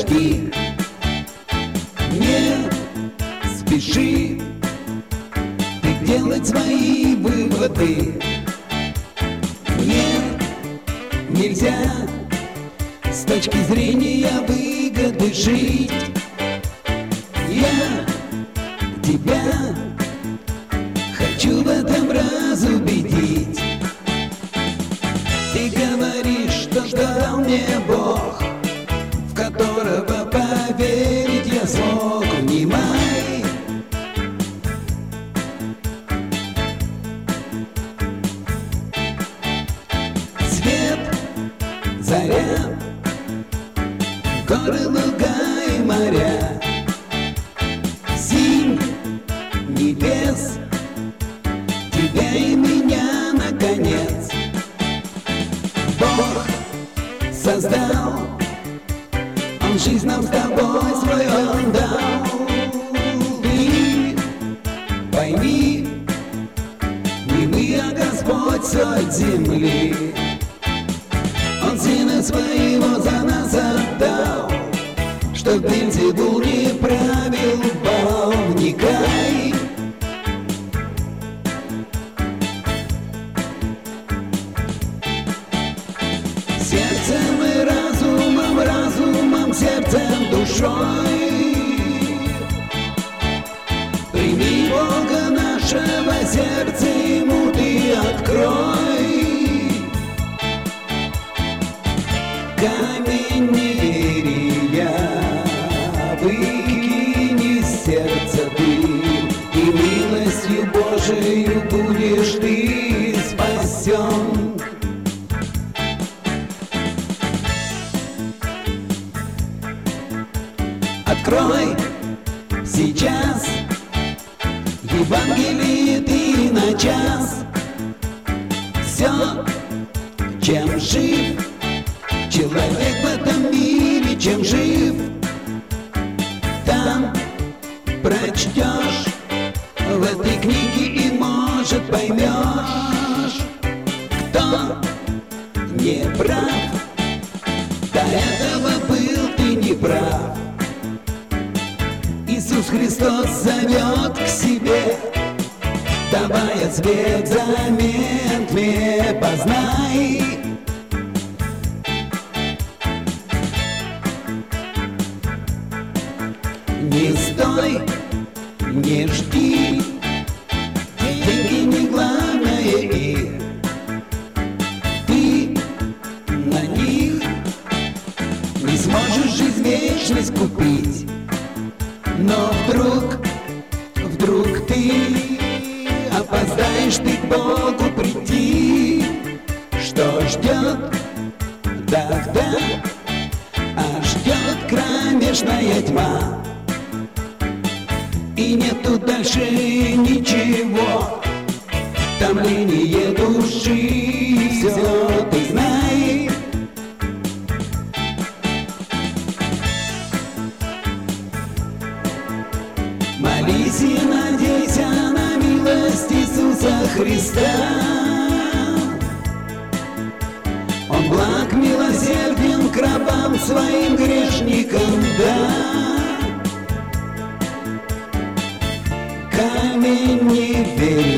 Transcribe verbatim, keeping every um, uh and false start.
подожди, не спеши ты делать свои выводы. Нет, нельзя с точки зрения выгоды жить. Я тебя хочу в этом разубедить. Ты говоришь, что дал мне Бог, в которого поверить я смог. Внимай, свет, заря, горы, луга и моря, синь небес, тебя и меня наконец Бог создал, Он жизнь нам с тобой свою дал. Ты пойми, не мы, а Господь соль земли. Он Сына Своего за нас отдал, чтоб Вельзевул не правил бал. Вникай, сердцем и разумом, разумом, сердцем, душой. Прими Бога нашего, сердце Ему ты открой. Камень неверия выкини из сердца ты, и милостью Божией будешь ты спасен. Открой сейчас Евангелие ты на час. Все, чем жив человек в этом мире, чем жив, там прочтешь в этой книге и, может, поймешь, кто не прав. До этого был ты не прав. Иисус Христос зовет к себе, давая свет замен тьме. Познай, не стой, не жди, деньги не главное, и ты на них не сможешь жизнь вечность купить. Но вдруг, вдруг ты опоздаешь ты к Богу прийти. Что ждет тогда? А ждет кромешная тьма, и нету дальше ничего, томление души. Все ты знай, молись и надейся на милость Иисуса Христа. Он благ, милосерден к рабам своим грешникам, да. Камень не верит